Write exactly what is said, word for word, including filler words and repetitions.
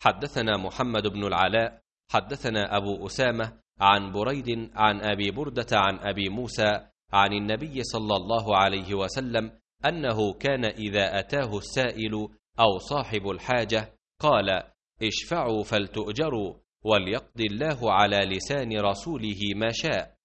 حدثنا محمد بن العلاء حدثنا أبو أسامة عن بريد عن أبي بردة عن أبي موسى عن النبي صلى الله عليه وسلم أنه كان إذا أتاه السائل أو صاحب الحاجة قال: اشفعوا فلتؤجروا، وليقضي الله على لسان رسوله ما شاء.